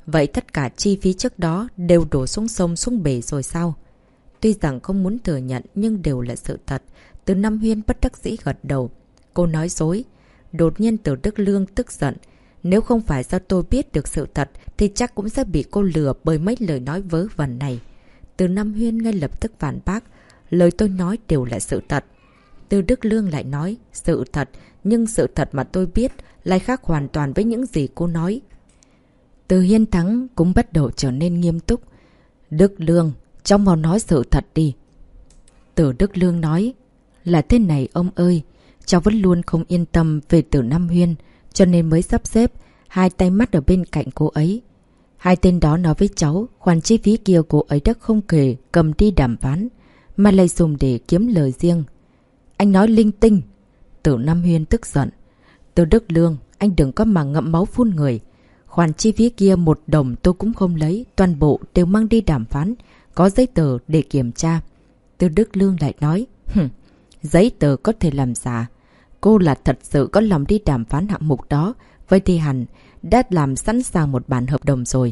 S1: Vậy tất cả chi phí trước đó đều đổ xuống sông xuống bể rồi sao? Tuy rằng không muốn thừa nhận nhưng đều là sự thật. Từ Nam Huyên bất đắc dĩ gật đầu. Cô nói dối. Đột nhiên Từ Đức Lương tức giận. Nếu không phải do tôi biết được sự thật thì chắc cũng sẽ bị cô lừa bởi mấy lời nói vớ vẩn này. Từ Nam Huyên ngay lập tức phản bác. Lời tôi nói đều là sự thật. Từ Đức Lương lại nói sự thật, nhưng sự thật mà tôi biết lại khác hoàn toàn với những gì cô nói. Từ Hiên Thắng cũng bắt đầu trở nên nghiêm túc. Đức Lương, cháu mau nói sự thật đi. Từ Đức Lương nói là thế này ông ơi, cháu vẫn luôn không yên tâm về Từ Nam Huyên, cho nên mới sắp xếp hai tay mắt ở bên cạnh cô ấy. Hai tên đó nói với cháu khoản chi phí kia cô ấy đã không kể cầm đi đàm phán, mà lại dùng để kiếm lời riêng. Anh nói linh tinh. Từ Nam Huyên tức giận. Từ Đức Lương, anh đừng có mà ngậm máu phun người. Khoản chi phí kia 1 đồng tôi cũng không lấy, toàn bộ đều mang đi đàm phán, có giấy tờ để kiểm tra. Từ Đức Lương lại nói, giấy tờ có thể làm giả. Cô là thật sự có lòng đi đàm phán hạng mục đó, vậy thì hẳn đã làm sẵn sàng một bản hợp đồng rồi.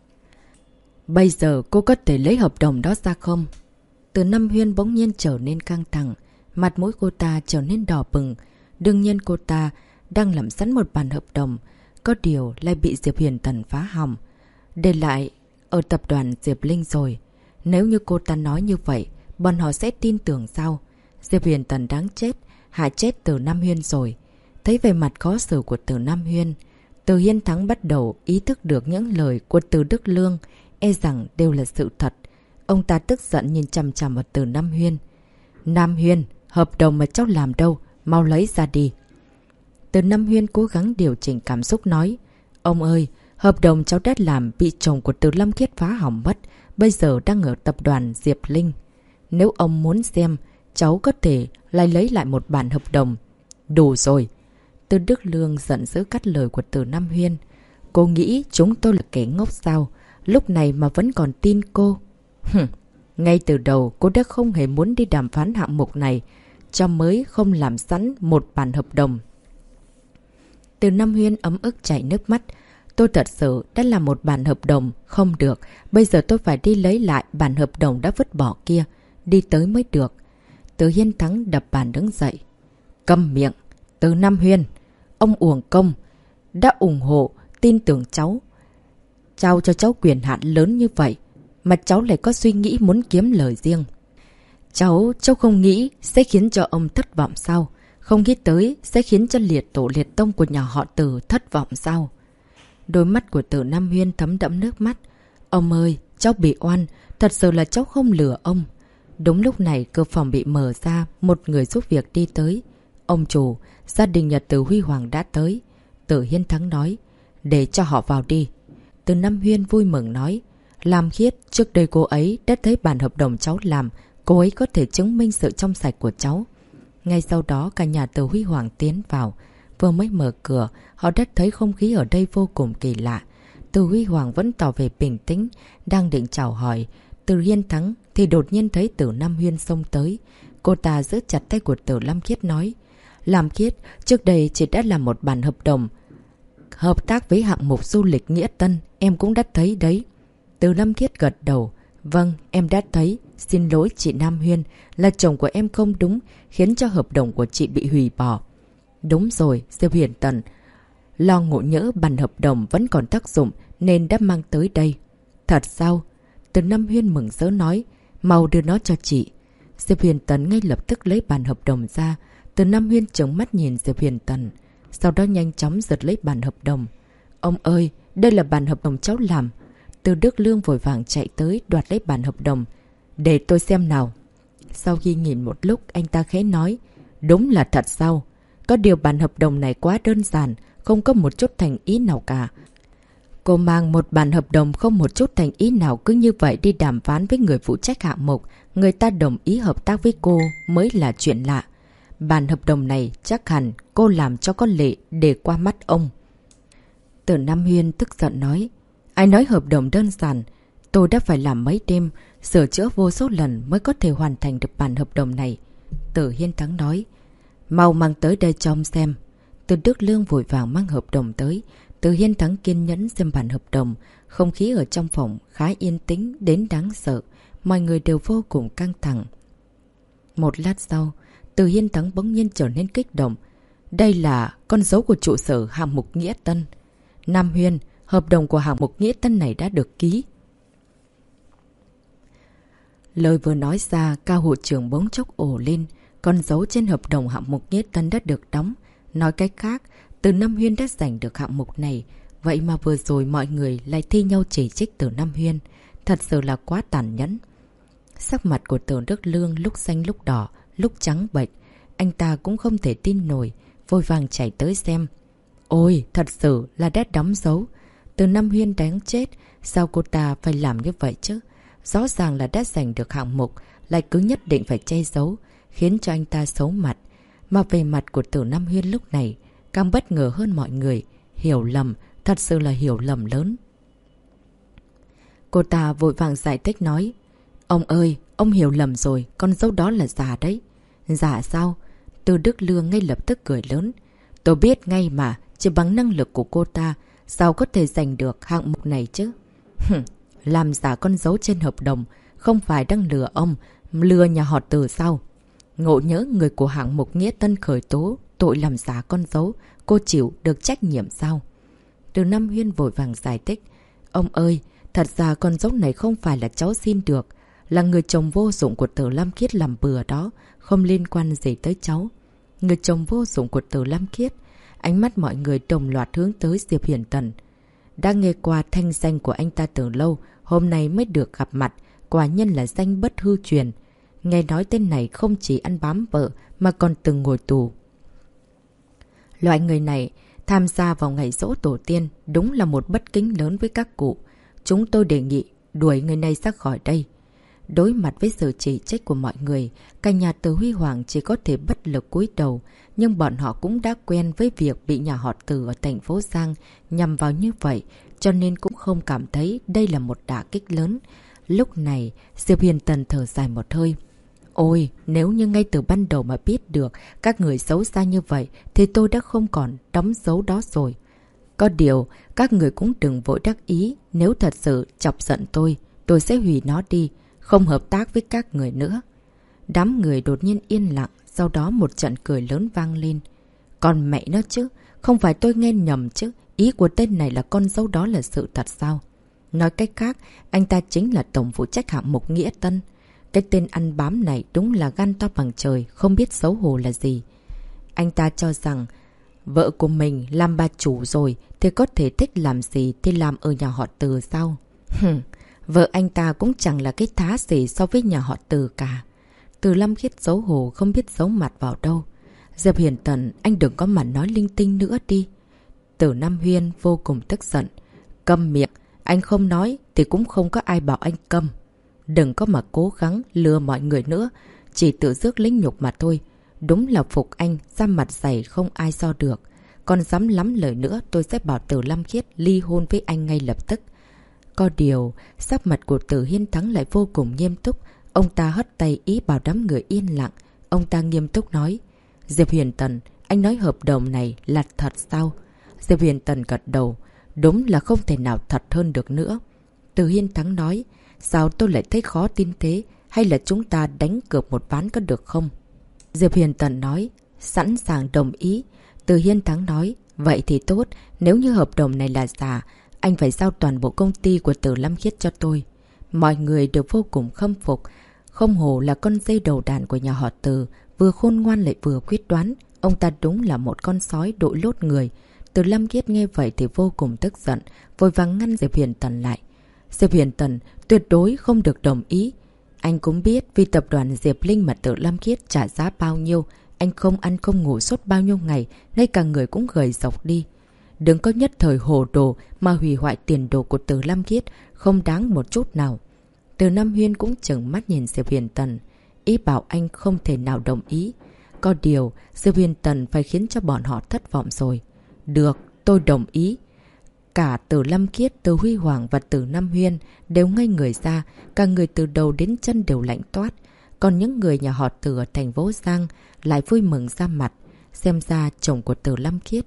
S1: Bây giờ cô có thể lấy hợp đồng đó ra không? Từ Nam Huyên bỗng nhiên trở nên căng thẳng, mặt mũi cô ta trở nên đỏ bừng. Đương nhiên cô ta đang làm sẵn một bản hợp đồng, có điều lại bị Diệp Huyền Tần phá hỏng, để lại ở tập đoàn Diệp Linh rồi. Nếu như cô ta nói như vậy, bọn họ sẽ tin tưởng sao? Diệp Huyền Tần đáng chết, hại chết Từ Nam Huyên rồi. Thấy về mặt khó xử của Từ Nam Huyên, Từ Hiên Thắng bắt đầu ý thức được những lời của Từ Đức Lương e rằng đều là sự thật. Ông ta tức giận nhìn chằm chằm vào Từ Nam Huyên. Nam Huyên, hợp đồng mà cháu làm đâu, mau lấy ra đi. Từ Nam Huyên cố gắng điều chỉnh cảm xúc nói. Ông ơi, hợp đồng cháu đã làm bị chồng của Từ Lâm Khiết phá hỏng mất, bây giờ đang ở tập đoàn Diệp Linh. Nếu ông muốn xem, cháu có thể lấy lại một bản hợp đồng. Đủ rồi. Từ Đức Lương giận dữ cắt lời của Từ Nam Huyên. Cô nghĩ chúng tôi là kẻ ngốc sao? Lúc này mà vẫn còn tin cô. Ngay từ đầu cô đã không hề muốn đi đàm phán hạng mục này, cho mới không làm sẵn một bản hợp đồng. Từ Nam Huyên ấm ức chảy nước mắt. Tôi thật sự đã làm một bản hợp đồng, không được. Bây giờ tôi phải đi lấy lại bản hợp đồng đã vứt bỏ kia. Đi tới mới được. Từ Hiên Thắng đập bàn đứng dậy. Câm miệng. Từ Nam Huyên, ông uổng công đã ủng hộ, tin tưởng cháu, trao cho cháu quyền hạn lớn như vậy, mà cháu lại có suy nghĩ muốn kiếm lời riêng. Cháu không nghĩ sẽ khiến cho ông thất vọng sao? Không nghĩ tới sẽ khiến cho liệt tổ liệt tông của nhà họ Từ thất vọng sao? Đôi mắt của Từ Nam Huyên thấm đẫm nước mắt. Ông ơi, cháu bị oan, thật sự là cháu không lừa ông. Đúng lúc này cửa phòng bị mở ra, một người giúp việc đi tới. Ông chủ, gia đình nhà Từ Huy Hoàng đã tới. Từ Hiên Thắng nói, để cho họ vào đi. Từ Nam Huyên vui mừng nói, Lam Khiết, trước đây cô ấy đã thấy bản hợp đồng cháu làm, cô ấy có thể chứng minh sự trong sạch của cháu. Ngay sau đó cả nhà Từ Huy Hoàng tiến vào. Vừa mới mở cửa, họ đã thấy không khí ở đây vô cùng kỳ lạ. Từ Huy Hoàng vẫn tỏ vẻ bình tĩnh, đang định chào hỏi Từ Hiên Thắng thì đột nhiên thấy Từ Nam Huyên xông tới. Cô ta giữ chặt tay của Từ Lam Khiết nói, Lam Khiết, trước đây chị đã làm một bản hợp đồng hợp tác với hạng mục du lịch Nghĩa Tân, em cũng đã thấy đấy. Từ Lam Khiết gật đầu, vâng, em đã thấy. Xin lỗi chị Nam Huyên, là chồng của em không đúng, khiến cho hợp đồng của chị bị hủy bỏ. Đúng rồi, Diệp Huyền Tần lo ngộ nhỡ bản hợp đồng vẫn còn tác dụng nên đã mang tới đây. Thật sao? Từ Nam Huyên mừng rỡ nói, mau đưa nó cho chị. Diệp Huyền Tần ngay lập tức lấy bản hợp đồng ra. Từ Nam Huyên trợn mắt nhìn Diệp Huyền Tần, sau đó nhanh chóng giật lấy bản hợp đồng. Ông ơi, đây là bản hợp đồng cháu làm. Từ Đức Lương vội vàng chạy tới đoạt lấy bản hợp đồng. Để tôi xem nào. Sau khi nhìn một lúc, anh ta khẽ nói, đúng là thật sao? Có điều bản hợp đồng này quá đơn giản, không có một chút thành ý nào cả. Cô mang một bản hợp đồng không một chút thành ý nào cứ như vậy đi đàm phán với người phụ trách hạng mục, người ta đồng ý hợp tác với cô mới là chuyện lạ. Bản hợp đồng này chắc hẳn cô làm cho có lệ để qua mắt ông. Từ Nam Huyên tức giận nói, ai nói hợp đồng đơn giản, tôi đã phải làm mấy đêm, sửa chữa vô số lần mới có thể hoàn thành được bản hợp đồng này. Từ Hiên Thắng nói, mau mang tới đây cho ông xem. Từ Đức Lương vội vàng mang hợp đồng tới. Từ Hiên Thắng kiên nhẫn xem bản hợp đồng. Không khí ở trong phòng khá yên tĩnh đến đáng sợ. Mọi người đều vô cùng căng thẳng. Một lát sau, Từ Hiên Thắng bỗng nhiên trở nên kích động. Đây là con dấu của trụ sở hạng mục Nghĩa Tân. Nam Huyên, hợp đồng của hạng mục Nghĩa Tân này đã được ký. Lời vừa nói ra, Cao hội trưởng bỗng chốc ồ lên. Con dấu trên hợp đồng hạng mục Nghĩa Tân đã được đóng. Nói cách khác, Từ Nam Huyên đã giành được hạng mục này. Vậy mà vừa rồi mọi người lại thi nhau chỉ trích Từ Nam Huyên. Thật sự là quá tàn nhẫn. Sắc mặt của Từ Đức Lương lúc xanh lúc đỏ, lúc trắng bệch. Anh ta cũng không thể tin nổi, vội vàng chạy tới xem. Ôi, thật sự là đã đóng dấu. Từ Nam Huyên đáng chết, sao cô ta phải làm như vậy chứ? Rõ ràng là đã giành được hạng mục, lại cứ nhất định phải che giấu, khiến cho anh ta xấu mặt. Mà về mặt của Từ Nam Huyên lúc này, càng bất ngờ hơn mọi người. Hiểu lầm, thật sự là hiểu lầm lớn. Cô ta vội vàng giải thích nói. Ông ơi, ông hiểu lầm rồi, con dấu đó là giả đấy. Giả sao? Từ Đức Lương ngay lập tức cười lớn. Tôi biết ngay mà, chỉ bằng năng lực của cô ta, sao có thể giành được hạng mục này chứ? Làm giả con dấu trên hợp đồng, không phải đang lừa ông, lừa nhà họ Từ sao? Ngộ nhỡ người của hạng mục Nghĩa Tân khởi tố, tội làm giả con dấu, cô chịu được trách nhiệm sao? Từ Nam Huyên vội vàng giải thích. Ông ơi, thật ra con dấu này không phải là cháu xin được, là người chồng vô dụng của Từ Lam Khiết làm bừa đó, không liên quan gì tới cháu. Người chồng vô dụng của Từ Lam Khiết. Ánh mắt mọi người đồng loạt hướng tới Diệp Hiền Tần. Đã nghe qua thanh danh của anh ta từ lâu, hôm nay mới được gặp mặt, quả nhân là danh bất hư truyền. Nghe nói tên này không chỉ ăn bám vợ mà còn từng ngồi tù. Loại người này tham gia vào ngày giỗ tổ tiên đúng là một bất kính lớn với các cụ. Chúng tôi đề nghị đuổi người này ra khỏi đây. Đối mặt với sự chỉ trích của mọi người, cả nhà Từ Huy Hoàng chỉ có thể bất lực cúi đầu, nhưng bọn họ cũng đã quen với việc bị nhà họ Từ ở thành phố Giang nhằm vào như vậy, cho nên cũng không cảm thấy đây là một đả kích lớn. Lúc này, Diệp Hiền Tần thở dài một hơi. Ôi, nếu như ngay từ ban đầu mà biết được các người xấu xa như vậy, thì tôi đã không còn đóng dấu đó rồi. Có điều, các người cũng đừng vội đắc ý, nếu thật sự chọc giận tôi sẽ hủy nó đi. Không hợp tác với các người nữa. Đám người đột nhiên yên lặng, sau đó một trận cười lớn vang lên. Còn mẹ nó chứ, không phải tôi nghe nhầm chứ, ý của tên này là con dấu đó là sự thật sao? Nói cách khác, anh ta chính là tổng phụ trách hạng mục Nghĩa Tân. Cái tên ăn bám này đúng là gan to bằng trời, không biết xấu hổ là gì. Anh ta cho rằng vợ của mình làm bà chủ rồi thì có thể thích làm gì thì làm ở nhà họ Từ sao? Vợ anh ta cũng chẳng là cái thá gì so với nhà họ Từ cả. Từ Lam Khiết xấu hổ không biết giấu mặt vào đâu. Diệp Hiền Tần, anh đừng có mà nói linh tinh nữa đi. Từ Nam Huyên vô cùng tức giận. Câm miệng, anh không nói thì cũng không có ai bảo anh câm. Đừng có mà cố gắng lừa mọi người nữa, chỉ tự rước lính nhục mà thôi. Đúng là phục anh, da mặt dày không ai so được. Còn dám lắm lời nữa tôi sẽ bảo Từ Lam Khiết ly hôn với anh ngay lập tức. Có điều, sắc mặt của Từ Hiên Thắng lại vô cùng nghiêm túc. Ông ta hất tay ý bảo đám người yên lặng. Ông ta nghiêm túc nói. Diệp Hiền Tần, anh nói hợp đồng này là thật sao? Diệp Hiền Tần gật đầu. Đúng là không thể nào thật hơn được nữa. Từ Hiên Thắng nói. Sao tôi lại thấy khó tin thế? Hay là chúng ta đánh cược một ván có được không? Diệp Hiền Tần nói. Sẵn sàng đồng ý. Từ Hiên Thắng nói. Vậy thì tốt, nếu như hợp đồng này là giả, anh phải giao toàn bộ công ty của Từ Lam Khiết cho tôi. Mọi người đều vô cùng khâm phục. Không hổ là con dây đầu đàn của nhà họ Từ, vừa khôn ngoan lại vừa quyết đoán. Ông ta đúng là một con sói đội lốt người. Từ Lam Khiết nghe vậy thì vô cùng tức giận, vội vàng ngăn Diệp Hiền Tần lại. Diệp Hiền Tần tuyệt đối không được đồng ý. Anh cũng biết vì tập đoàn Diệp Linh mà Từ Lam Khiết trả giá bao nhiêu. Anh không ăn không ngủ suốt bao nhiêu ngày, ngay cả người cũng gầy rộc đi. Đừng có nhất thời hồ đồ mà hủy hoại tiền đồ của Từ Lam Khiết, không đáng một chút nào. Từ Nam Huyên cũng trừng mắt nhìn Diệp Hiền Tần, ý bảo anh không thể nào đồng ý. Có điều, Diệp Hiền Tần phải khiến cho bọn họ thất vọng rồi. Được, tôi đồng ý. Cả Từ Lam Khiết, Từ Huy Hoàng và Từ Nam Huyên đều ngây người ra, cả người từ đầu đến chân đều lạnh toát. Còn những người nhà họ Từ ở thành phố Giang lại vui mừng ra mặt. Xem ra chồng của Từ Lam Khiết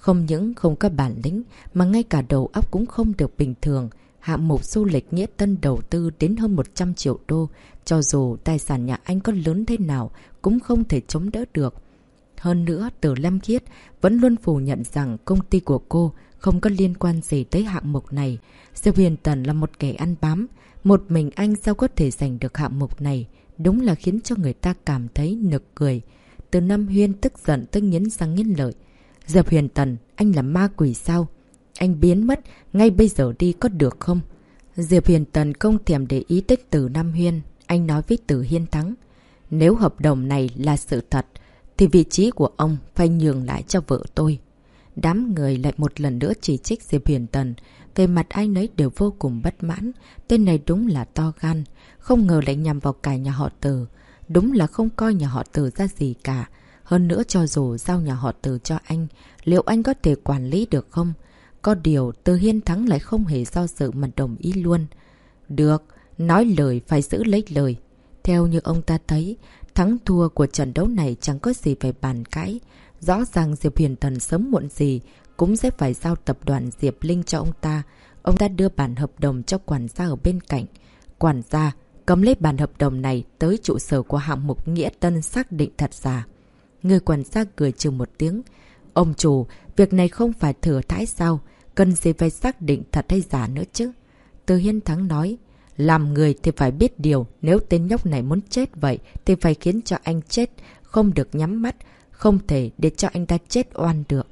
S1: Không những không có bản lĩnh mà ngay cả đầu óc cũng không được bình thường. Hạng mục du lịch Nghĩa Tân đầu tư đến hơn 100 triệu đô. Cho dù tài sản nhà anh có lớn thế nào cũng không thể chống đỡ được. Hơn nữa, Từ Lam Khiết vẫn luôn phủ nhận rằng công ty của cô không có liên quan gì tới hạng mục này. Diệp Huyền Tần là một kẻ ăn bám. Một mình anh sao có thể giành được hạng mục này? Đúng là khiến cho người ta cảm thấy nực cười. Từ Nam Huyên tức giận tới nghiến răng nghiến lợi. Diệp Huyền Tần, anh là ma quỷ sao? Anh biến mất, ngay bây giờ đi có được không? Diệp Huyền Tần không thèm để ý tới Từ Nam Huyên. Anh nói với Từ Hiên Thắng. Nếu hợp đồng này là sự thật, thì vị trí của ông phải nhường lại cho vợ tôi. Đám người lại một lần nữa chỉ trích Diệp Huyền Tần. Về mặt ai nấy đều vô cùng bất mãn. Tên này đúng là to gan. Không ngờ lại nhằm vào cả nhà họ Từ. Đúng là không coi nhà họ Từ ra gì cả. Hơn nữa cho dù giao nhà họ Từ cho anh, liệu anh có thể quản lý được không? Có điều Từ Hiên Thắng lại không hề do dự mà đồng ý luôn. Được, nói lời phải giữ lấy lời. Theo như ông ta thấy, thắng thua của trận đấu này chẳng có gì phải bàn cãi. Rõ ràng Diệp Huyền Tần sớm muộn gì cũng sẽ phải giao tập đoàn Diệp Linh cho ông ta. Ông ta đưa bản hợp đồng cho quản gia ở bên cạnh. Quản gia cầm lấy bản hợp đồng này tới trụ sở của hạng mục Nghĩa Tân xác định thật giả. Người quản gia cười trừ một tiếng. Ông chủ, việc này không phải thừa thãi sao? Cần gì phải xác định thật hay giả nữa chứ? Từ Hiên Thắng nói. Làm người thì phải biết điều. Nếu tên nhóc này muốn chết vậy thì phải khiến cho anh chết. Không được nhắm mắt. Không thể để cho anh ta chết oan được.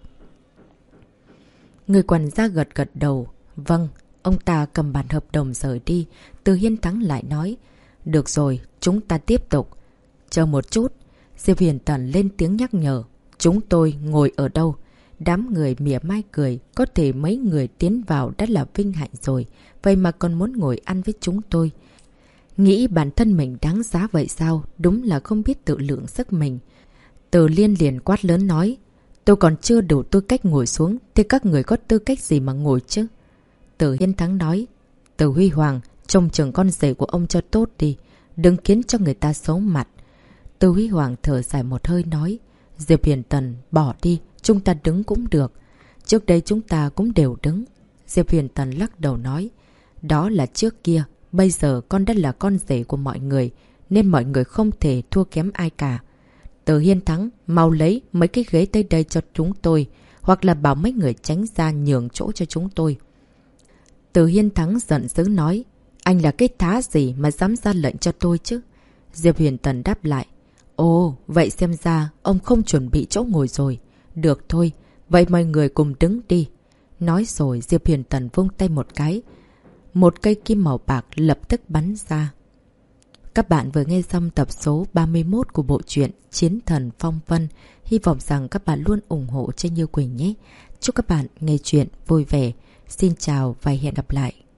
S1: Người quản gia gật gật đầu. Vâng, ông ta cầm bản hợp đồng rời đi. Từ Hiên Thắng lại nói. Được rồi, chúng ta tiếp tục. Chờ một chút. Diệp Huyền Tần lên tiếng nhắc nhở. Chúng tôi ngồi ở đâu? Đám người mỉa mai cười. Có thể mấy người tiến vào đã là vinh hạnh rồi. Vậy mà còn muốn ngồi ăn với chúng tôi. Nghĩ bản thân mình đáng giá vậy sao? Đúng là không biết tự lượng sức mình. Từ Liên liền quát lớn nói. Tôi còn chưa đủ tư cách ngồi xuống. Thì các người có tư cách gì mà ngồi chứ? Từ Hiên Thắng nói. Từ Huy Hoàng, trông chừng con rể của ông cho tốt đi. Đừng khiến cho người ta xấu mặt. Từ Huy Hoàng thở dài một hơi nói. Diệp Huyền Tần, bỏ đi. Chúng ta đứng cũng được. Trước đây chúng ta cũng đều đứng. Diệp Huyền Tần lắc đầu nói. Đó là trước kia. Bây giờ con đã là con rể của mọi người. Nên mọi người không thể thua kém ai cả. Từ Hiên Thắng, mau lấy mấy cái ghế tới đây cho chúng tôi. Hoặc là bảo mấy người tránh ra nhường chỗ cho chúng tôi. Từ Hiên Thắng giận dữ nói. Anh là cái thá gì mà dám ra lệnh cho tôi chứ? Diệp Huyền Tần đáp lại. Ồ, vậy xem ra ông không chuẩn bị chỗ ngồi rồi. Được thôi, vậy mọi người cùng đứng đi. Nói rồi Diệp Huyền Tần vung tay một cái. Một cây kim màu bạc lập tức bắn ra. Các bạn vừa nghe xong tập số 31 của bộ truyện Chiến Thần Phong Vân. Hy vọng rằng các bạn luôn ủng hộ cho Như Quỳnh nhé. Chúc các bạn nghe chuyện vui vẻ. Xin chào và hẹn gặp lại.